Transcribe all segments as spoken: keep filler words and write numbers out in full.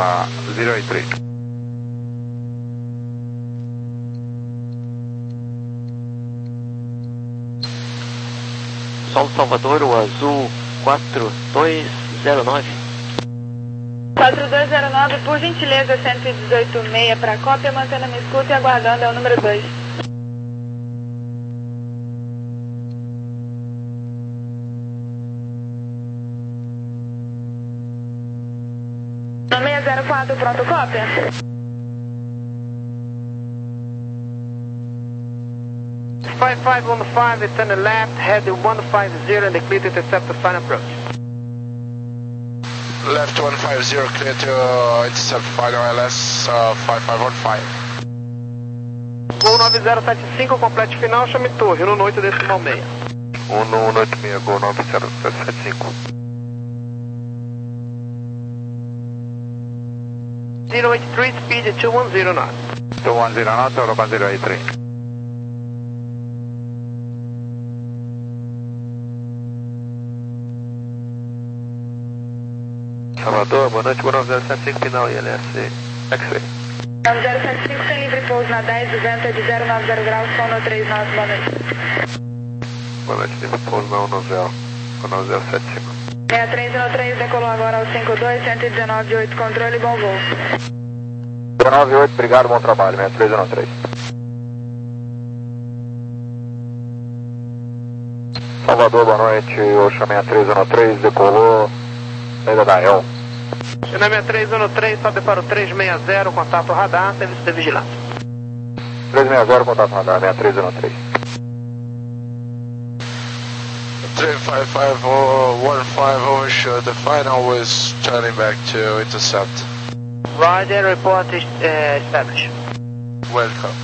zero eight three. Sol Salvador, o azul quatro dois zero nove. quatro dois zero nove, por gentileza, cento e dezoito meia para cópia, mantendo a minha escuta e aguardando, é o número dois. seis zero quatro, pronto, cópia. five five on the five, it's on the left, head one five zero and the clear to intercept the final approach. Left one five zero, clear to uh, intercept final L S uh, five five one five. Gol nove zero sete cinco, complete final, chame torre, um no oito decimal meia. um no oito meia, gol nove zero sete cinco. zero eight three, speed two one zero knots. two one zero knots, Europa zero eight three. Salvador, boa noite, nove zero sete cinco, final I L S X-Ray. nove zero sete cinco, sem livre pouso na dez, o vento é de zero nove zero graus, som no três nove, boa noite. Boa noite, livre pouso na um nove zero, com nove zero sete cinco. seis três um três, decolou agora ao cinco dois, cento e dezenove oito, controle, bom voo. dezenove oito, obrigado, bom trabalho, seis três um três. Salvador, boa noite, Ocean seis três um três, decolou, saída da E L. China seis três um três, sobe para o três seis zero, contato radar, serviço de vigilância. três seis zero, contato radar, seis três um três. three five five one five overshoot, the final was turning back to intercept. Roger, report uh, established. Welcome.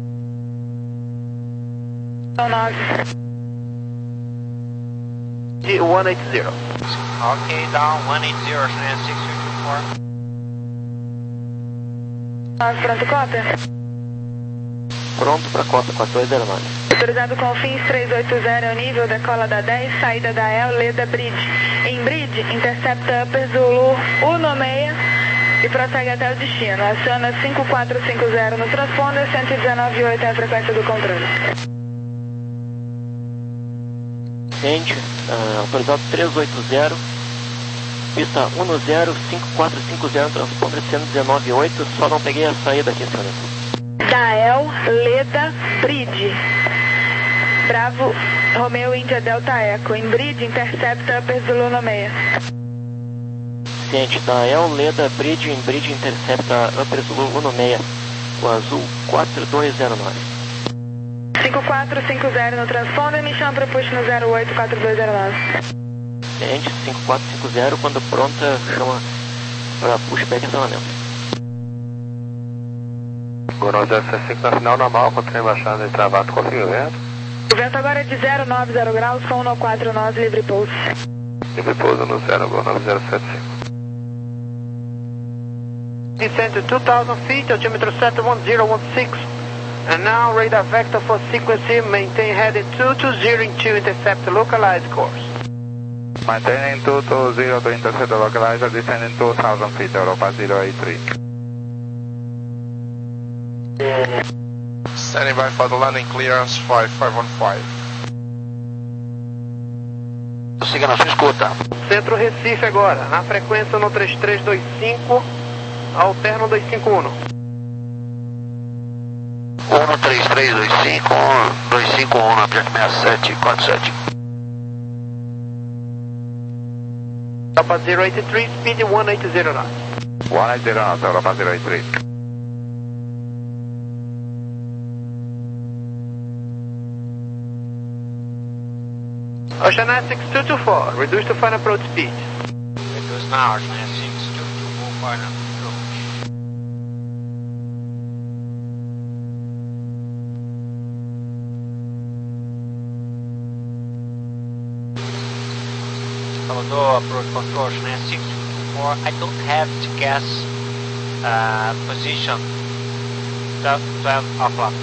nove. one eight zero. Ok, down one eight zero, China six three two four. nove, pronto, cópia. Pronto para cópia, quatro dois zero nove. Autorizado com fins três oito zero, é o nível, decola da dez, saída da E L, Leda Bridge. Em Bridge, intercepta Upper Zulu um seis e prossegue até o destino. Aciona cinco quatro cinco zero no transponder, cento e dezenove oito é a frequência do controle. Ciente, uh, autorizado três oito zero, pista um zero cinco quatro cinco zero, transponder cento e dezenove oito, só não peguei a saída aqui, senhor. Da E L, Leda Bridge. Bravo, Romeo Índia Delta Eco. Em Bridge, intercepta Upper Zulu seis. Ciente, da E L, Leda Bridge, em Bridge, intercepta Upper Zulu um seis, o azul quatro dois zero nove. cinco quatro cinco zero no transponder, me chama para push no zero oito quatro dois zero nove. Ciente, cinco quatro cinco zero, quando pronta, chama para pushback e acionamento. O nove zero sete cinco na final normal, com o trem baixando e travado, confio o vento. O vento agora é de zero nove zero graus, som no quatro nove, livre pouso. Livre pouso no zero, gol nove zero sete cinco. Descend to two thousand feet, altimeter set one zero one six. And now radar vector for sequency, maintain heading two two zero two, intercept localized course. Maintaining two two zero to intercept the localizer, descending two thousand feet, Europa zero eight three. Standing by for the landing clearance five five one five. Siga na sua escuta. Centro Recife agora, na frequência no três três dois cinco, alterno dois cinco um. um três três dois cinco, dois cinco um na Jack seis sete quatro sete. Europa zero eight three, speed one eight zero knots. one eight zero knots, Europa zero eight three. Ocean six two two four, reduce to final approach speed. Reduce now, China six two two four, final approach. Salvador, approach control, China six two two four. I don't have to guess uh, position. twelve o'clock.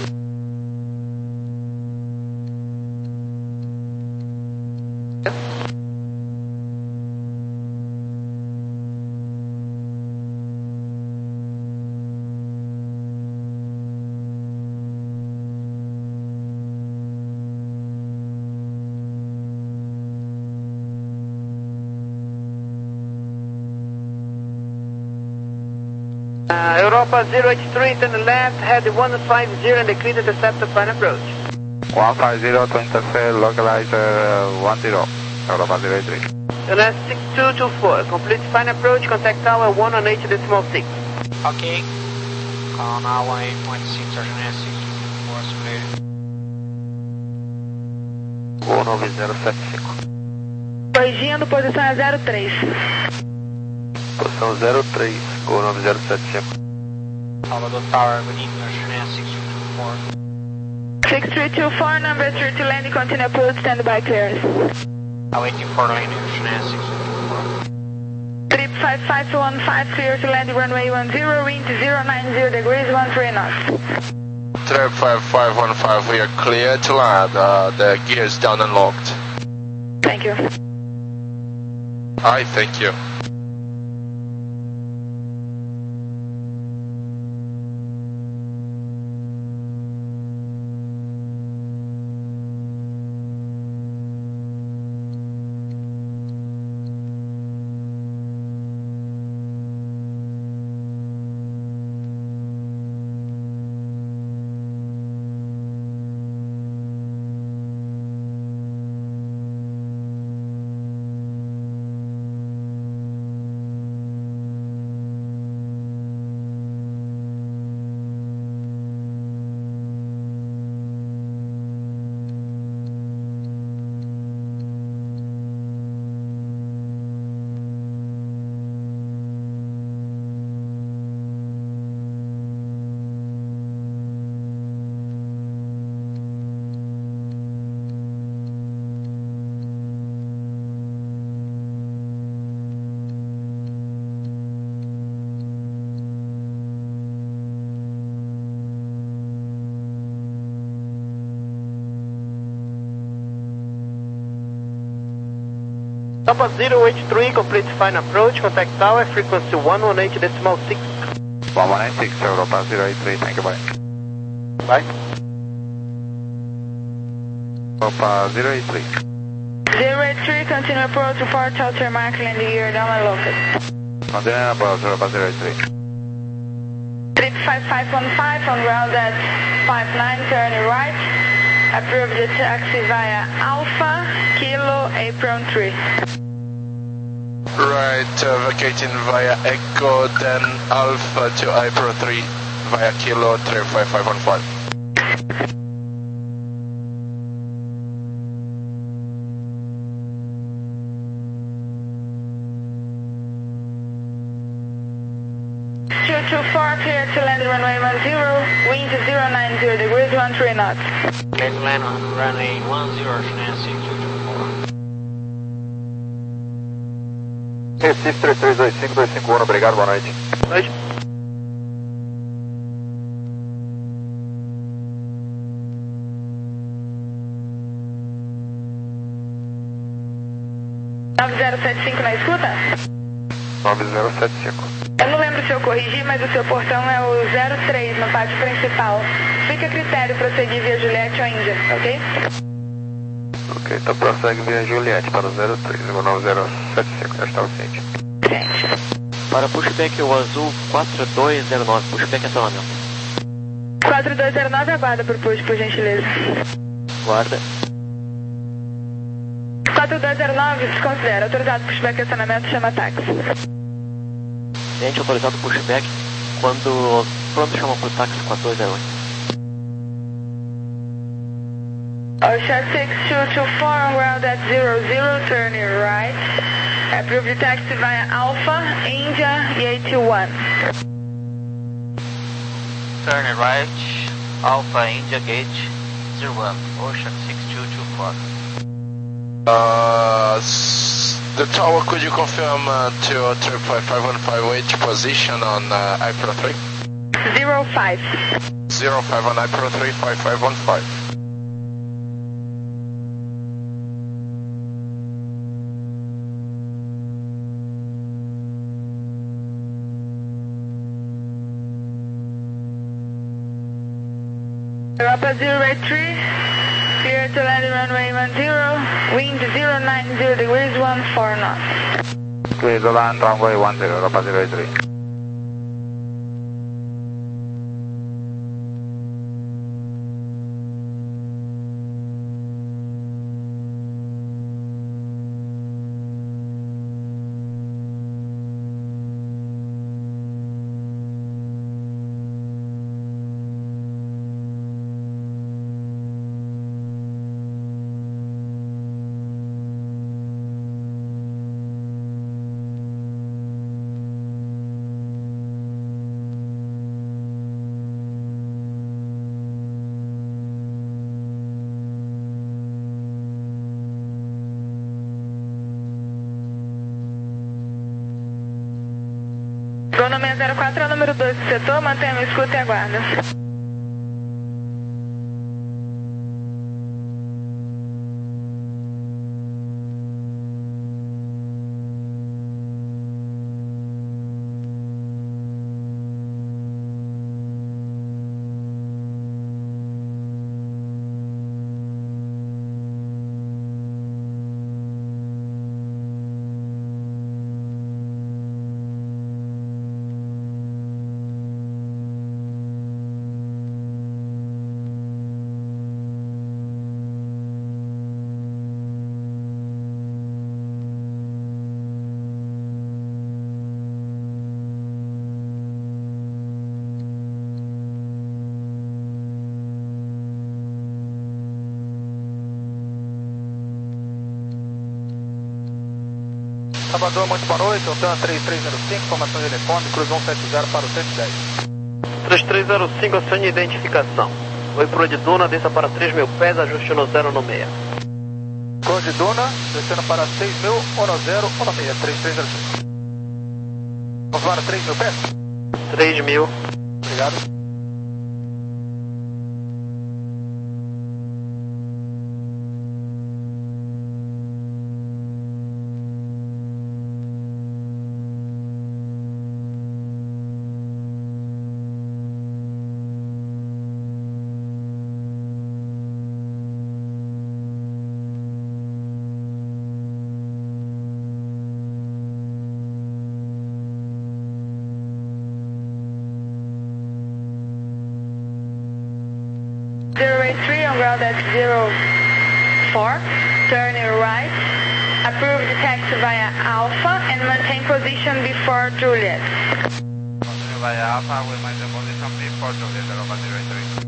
Uh, Europa zero eight three, turn left, head one five zero and decrease intercept to final approach. one five zero to intercept, localizer one zero, Europa zero eight three. Last six two two four, complete final approach, contact tower one one eight decimal six. Ok. Call now one eight point six, Argentina six two four, simulated. um nove zero sete cinco. Corrigindo, posição é zero três. Posição zero três, um nove zero sete cinco. Salvador Tower, good evening, Argentina six two two four. six three two four, number three to landing, continue approach, stand by clearance. Awaiting for landing, Argentina six two two four. Trip five five one five, clear to landing runway one zero, wind zero nine zero degrees, one three knots. Trip five five one five, we are clear to land, uh, the gear is down and locked. Thank you. I thank you. Papa zero eight three, complete final approach, contact tower, frequency one one eight decimal six. one one eight six, Europa zero eight three, thank you, bye. Bye. Europa zero eight three. zero eight three, continue approach to Port Hotel Mark, landing gear down and locked. Continue approach, Europa zero eight three. Trip five five one five on ground at five nine, turn right. Approve the taxi via Alpha, Kilo, Apron three. Right, uh, vacating via Echo, then Alpha to Apron three via Kilo three five five one five. two two four, clear to land runway one zero, wind zero nine zero degrees, one three knots. Clear to land on runway one zero, Argentina six two two four. Recife três três dois cinco dois cinco um, obrigado, boa noite. Noite. nove zero sete cinco na escuta? nove zero sete cinco. Eu não lembro se eu corrigi, mas o seu portão é o zero três no pátio principal. Fica a critério prosseguir via Juliette ou Índia, ok? Ok, então prossegue via Juliette para o zero três, nove zero sete cinco, já está o ciente. Para pushback o azul quatro dois zero nove, pushback acionamento. quatro dois zero nove, aguarda por push, por gentileza. Guarda. quatro dois zero nove, desconsidera. Autorizado pushback acionamento, chama táxi. Cliente autorizado pushback quando pronto chama por táxi quatro dois zero oito. Ocean six two two four, on ground at zero zero, turn right. Approve the taxi via Alpha, India, eight one. Turn right, Alpha India Gate zero one, Ocean six two two four. Uh, s- the tower, could you confirm uh, to trip five five one five which position on uh, April three? zero five. zero five on April three, five five one five. Europa zero eight three, clear to land runway one zero, wind zero nine zero degrees, one four knots. Clear to land runway one zero, Europa zero eight three. seis zero quatro é o número dois do setor, mantenha a escuta e aguarda. Salvador, muito boa noite, Altana três três zero cinco, informação de telefone, cruzou cento e dez para o cento e dez. três três zero cinco, acione identificação. Oi pro de Duna, desça para três mil pés, ajuste no zero no seis. Cruz de Duna, descendo para seis mil, um zero, um seis, três três zero cinco. Vamos para três mil pés? três mil. Obrigado. zero eight three on ground at zero four, turning right, approve the taxi via Alpha and maintain position before Juliet. Continue via Alpha with maintain position before Juliet, Alpha zero eight three.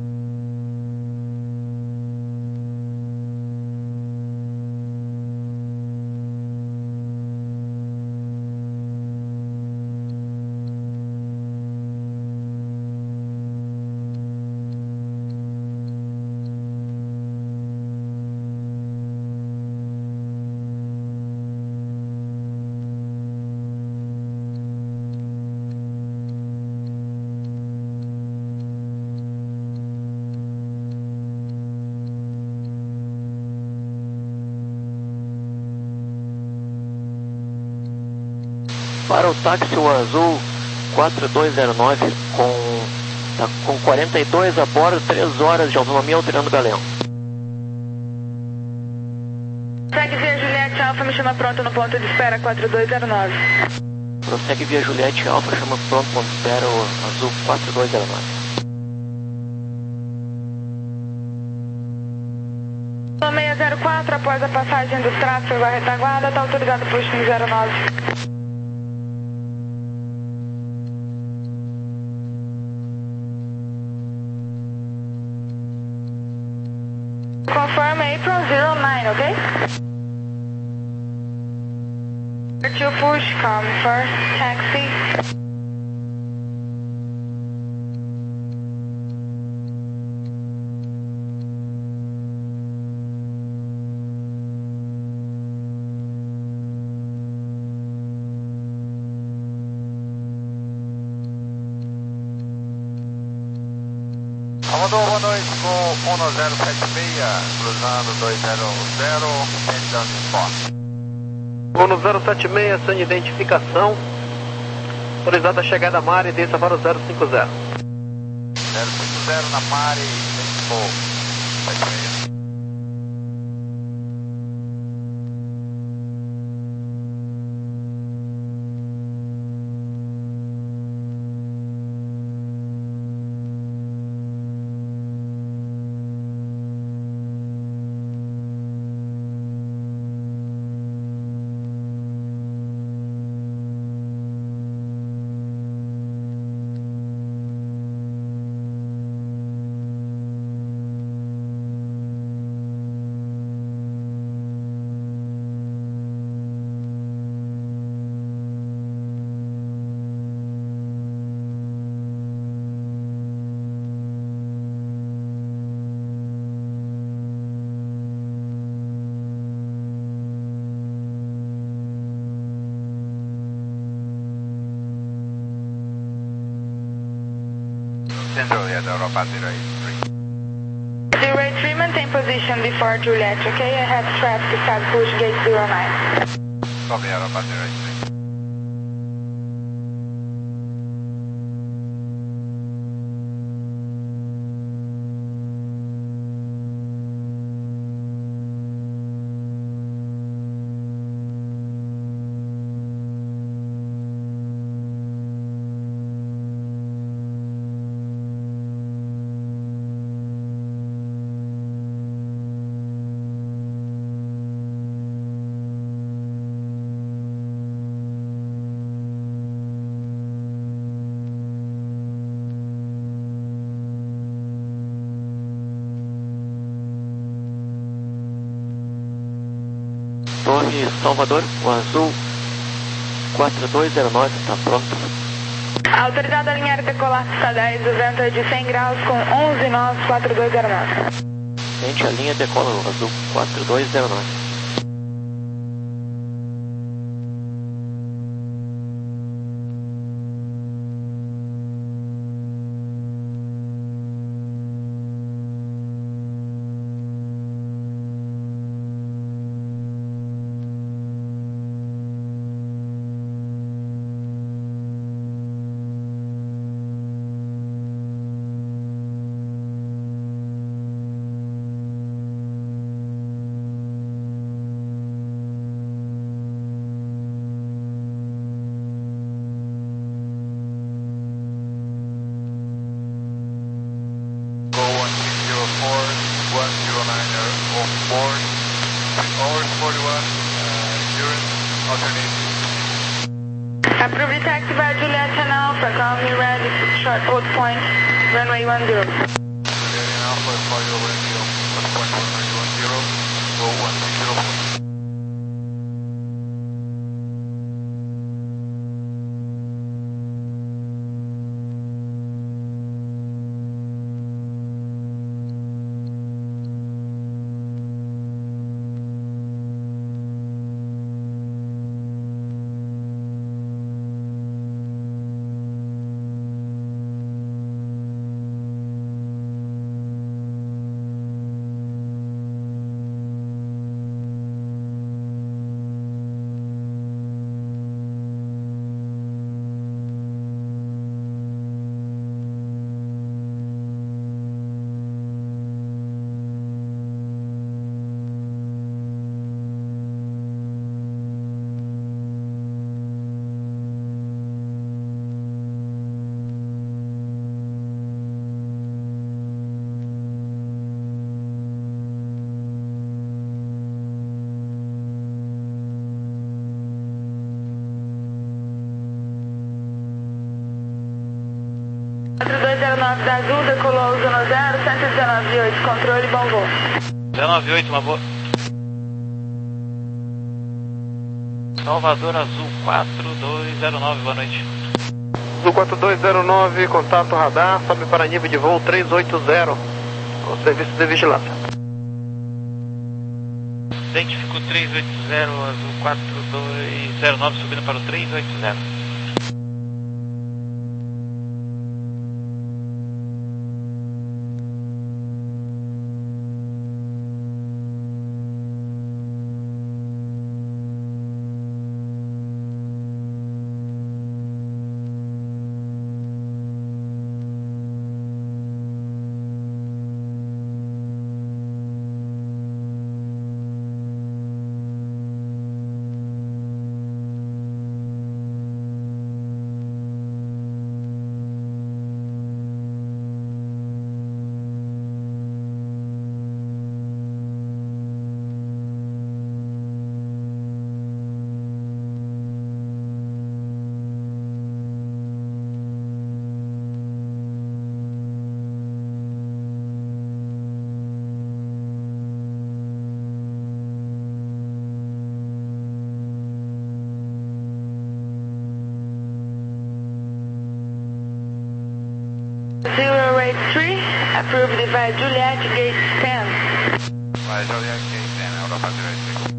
Para o táxi o azul quatro dois zero nove com, tá, com quarenta e dois a bordo, três horas de autonomia alterando o galeão. Segue via Juliette Alpha, me chama pronto no ponto de espera quatro dois zero nove. Prossegue via Juliette Alpha, chama pronto, ponto de espera o azul quatro dois zero nove. seis zero quatro, após a passagem do tráfego à retaguarda, está autorizado para o destino zero nove. Confirm April zero nine, okay? To push, come first, taxi. Salvador, boa noite, com um zero sete seis, cruzando dois zero zero, tentando esporte. um zero sete seis, acione identificação. Autorizada a chegada a Mare, desça para o zero cinco zero. zero cinco zero na Mare, tempo sete seis. Central, yes, Europa zero eight three. zero eight three, maintain position before Juliet, okay? I have traffic side push gate zero nine. Copy, Europa zero eight three. Torre Salvador, o azul quatro dois zero nove está pronto. Autorizado a alinhar e decolar pista dez, o vento é de cem graus com onze nós, quatro dois zero nove. Gente, a linha decola o azul quatro dois zero nove. Approved taxi by Juliet and Alpha, call me ready, short hold point, runway one zero. Juliet and Alpha, call you ready, hold point runway one zero, go one zero four. quatro dois zero nove da Azul, decolou zona zero, cento e dezenove e oito, controle, bom voo. dezenove e oito, uma boa. Salvador Azul quatro dois zero nove, boa noite. Azul quatro dois zero nove, contato radar, sobe para nível de voo três oito zero, com serviço de vigilância. Identifico três oito zero, Azul quatro dois zero nove, subindo para o três oito zero. zero eight three, approved by Juliet, gate ten. By Juliet, gate ten, Europa zero eight three.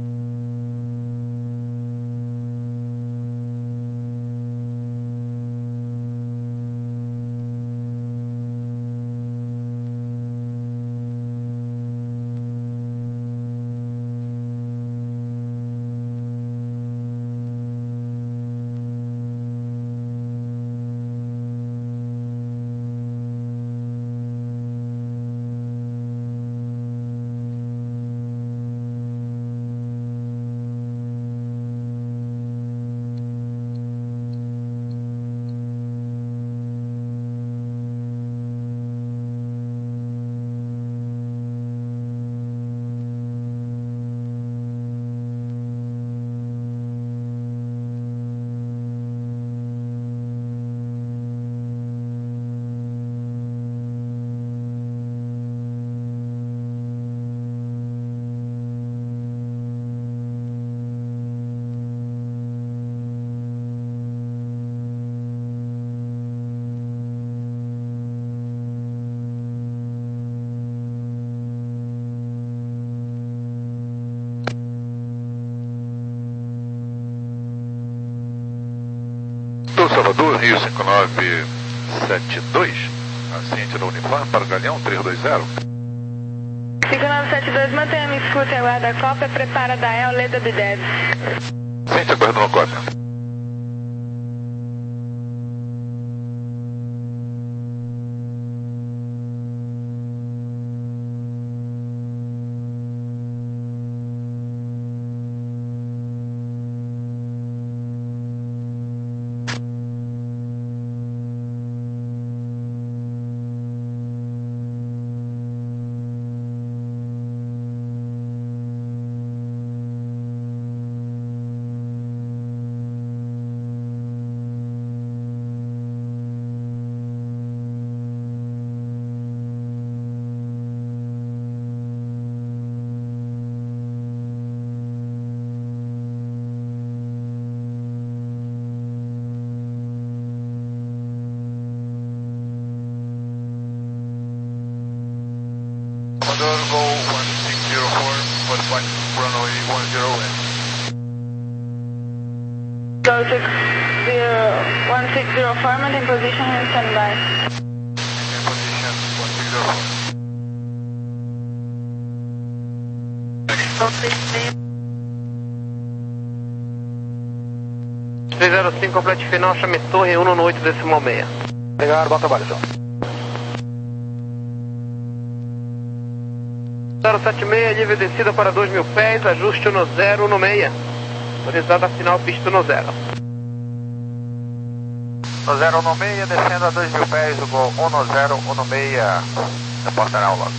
Rio cinco nove sete dois, ascente no uniforme para o Galeão três dois zero. cinco nove sete dois, mantenha-me escuta e aguarda a cópia, prepara da E L, Leda Bidev. Sente aguardando a cópia. Commodore Go one six zero four, one point runway one zero wind. Go six zero one six zero four, maintain position and standby. Maintain position one six zero four. três zero cinco, complete final, chame torre um no oito decimal seis. Obrigado, bom trabalho, João. zero sete seis, nível descida para dois mil pés, ajuste no zero no seis. Autorizada final, pista no zero. No zero no seis, descendo a dois mil pés, o gol um no zero, um no seis, reporta na aula.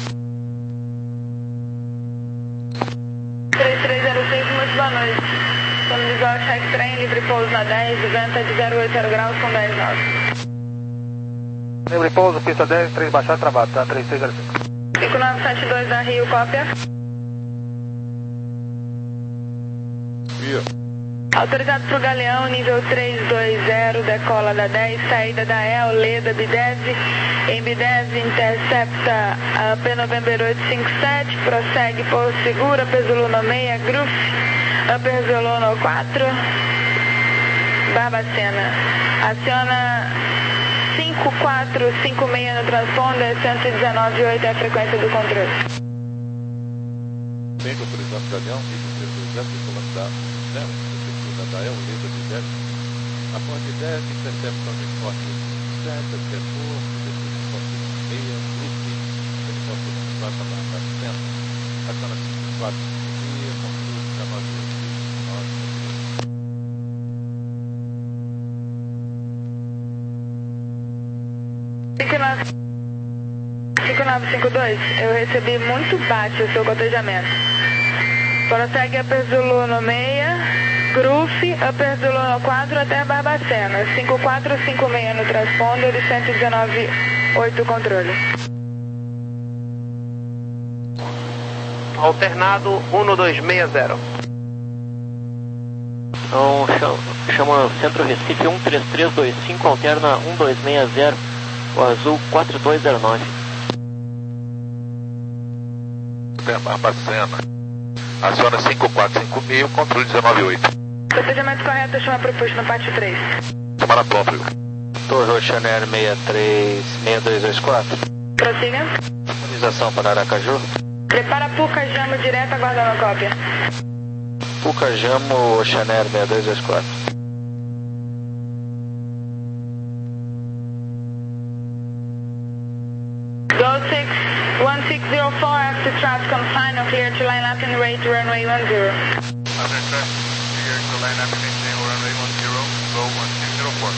três três zero seis, muito boa noite. Estamos visual check train, livre pouso na dez, venta de zero oito zero graus com dez nove. Livre pouso, pista dez, três baixar, travado, tá? três três zero cinco. cinco nove sete dois da Rio, cópia. Via. Autorizado para o Galeão, nível três dois zero, decola da dez, saída da E L, Leda, Bidev. Em Bidev, intercepta a P November oito cinco sete, prossegue por segura, Pesolano seis, Gruf, Upper Zolono quatro, Barbacena. Aciona cinco quatro cinco seis no transponder, cento e dezenove ponto oito é a frequência do controle. Bem autorizado Galeão, nível três dois zero, decolando da zero, da E L, Leda Bidev. Após Bidev, interceptação de corte sete, setor, descida de corte seis, Grupo, helicóptero de quatro para cento, aciona cinco quatro cinco seis, controle dezenove oito nove. cinco nove cinco dois, eu recebi muito baixo o seu cotejamento. Prossegue Upper Zuluno seis, Gruf, Upper Zuluno quatro até Barbacena. cinco quatro cinco seis no transponder e cento e dezenove ponto oito controle. Alternado um no dois seis zero. Então, chama Centro Recife um três três dois cinco, alterna um dois seis zero, o azul quatro dois zero nove. Barbacena. Aciona cinco quatro cinco mil, controle dezenove oito. Procedimento correto, chama propulso no pátio três. Tomara pronto. Torre Oceaneer seis três seis dois dois quatro. Prossiga. Autorização para Aracaju. Prepara Puca Jamo direto, aguardando a cópia. Puca Jamo Oceaneer seis dois dois quatro. Go six one six zero four, after traffic on final, clear to line up and rate runway one zero. After traffic, clear to line up and maintain runway one zero, go one six zero four.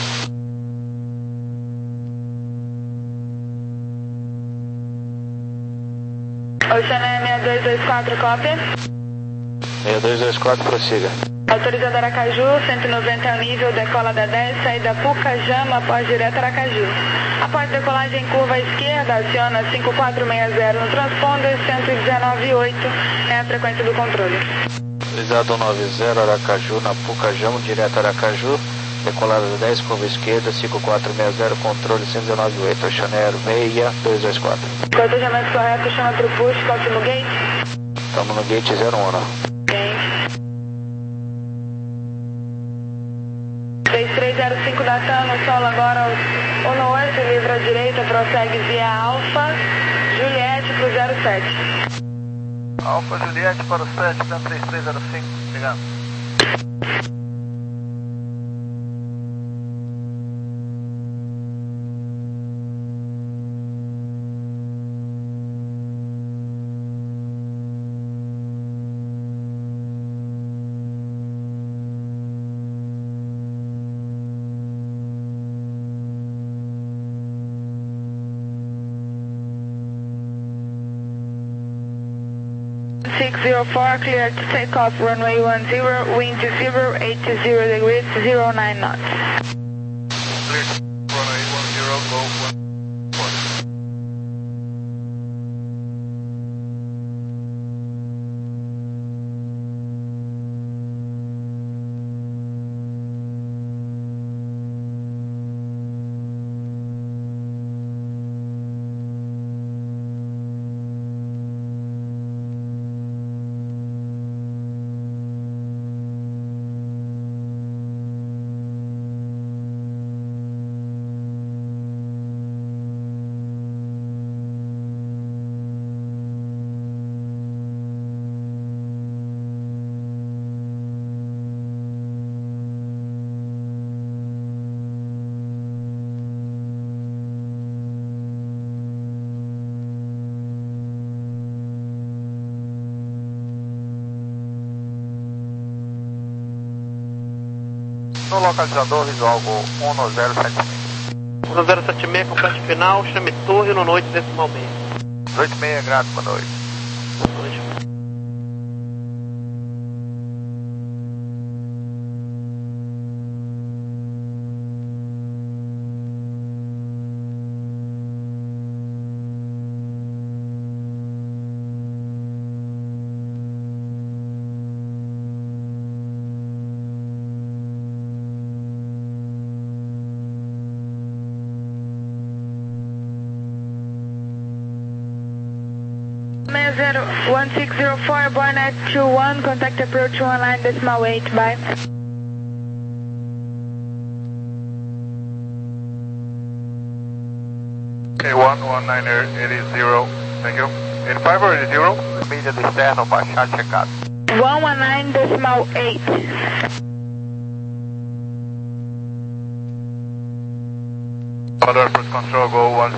Oceaneer seis dois dois quatro, cópia. seis dois dois quatro, prossiga. Autorizado Aracaju, cento e noventa é o nível, decola da dez, saída Puca Jama, após direto Aracaju. Após decolagem curva à esquerda, aciona cinco quatro seis zero no transponder, cento e dezenove ponto oito é a frequência do controle. Autorizado cento e noventa, Aracaju, na Puca Jamo, direto Aracaju. Decolada da dez, curva esquerda, cinco quatro seis zero, controle cento e dezenove ponto oito, Oceaneer seis dois dois quatro. Cotejamento correto, chama para o push, colte no gate. Estamos no gate zero um. três três zero cinco cinco, datando o solo agora aos um no oito, livre à direita, prossegue via Alfa, Juliette para o zero sete. Alfa Juliette para o sete, dando três três zero cinco, ligando. six zero four, clear to take off runway one zero, wind zero, eight zero degrees, zero nine knots. Clear to runway one zero, go one four. No localizador visual Gol um no zero sete seis. um no zero sete seis, complete final, chame torre no noite decimal meio. oito seis, grato, boa noite. Boa noite. one six zero four, Boy Net two one, contact approach one nine decimal eight, bye. Okay, one one nine eighty zero, thank you. eighty-five or eighty zero? Mídia do externo, baixar, checado. one one nine decimal eight. Order approach control, go one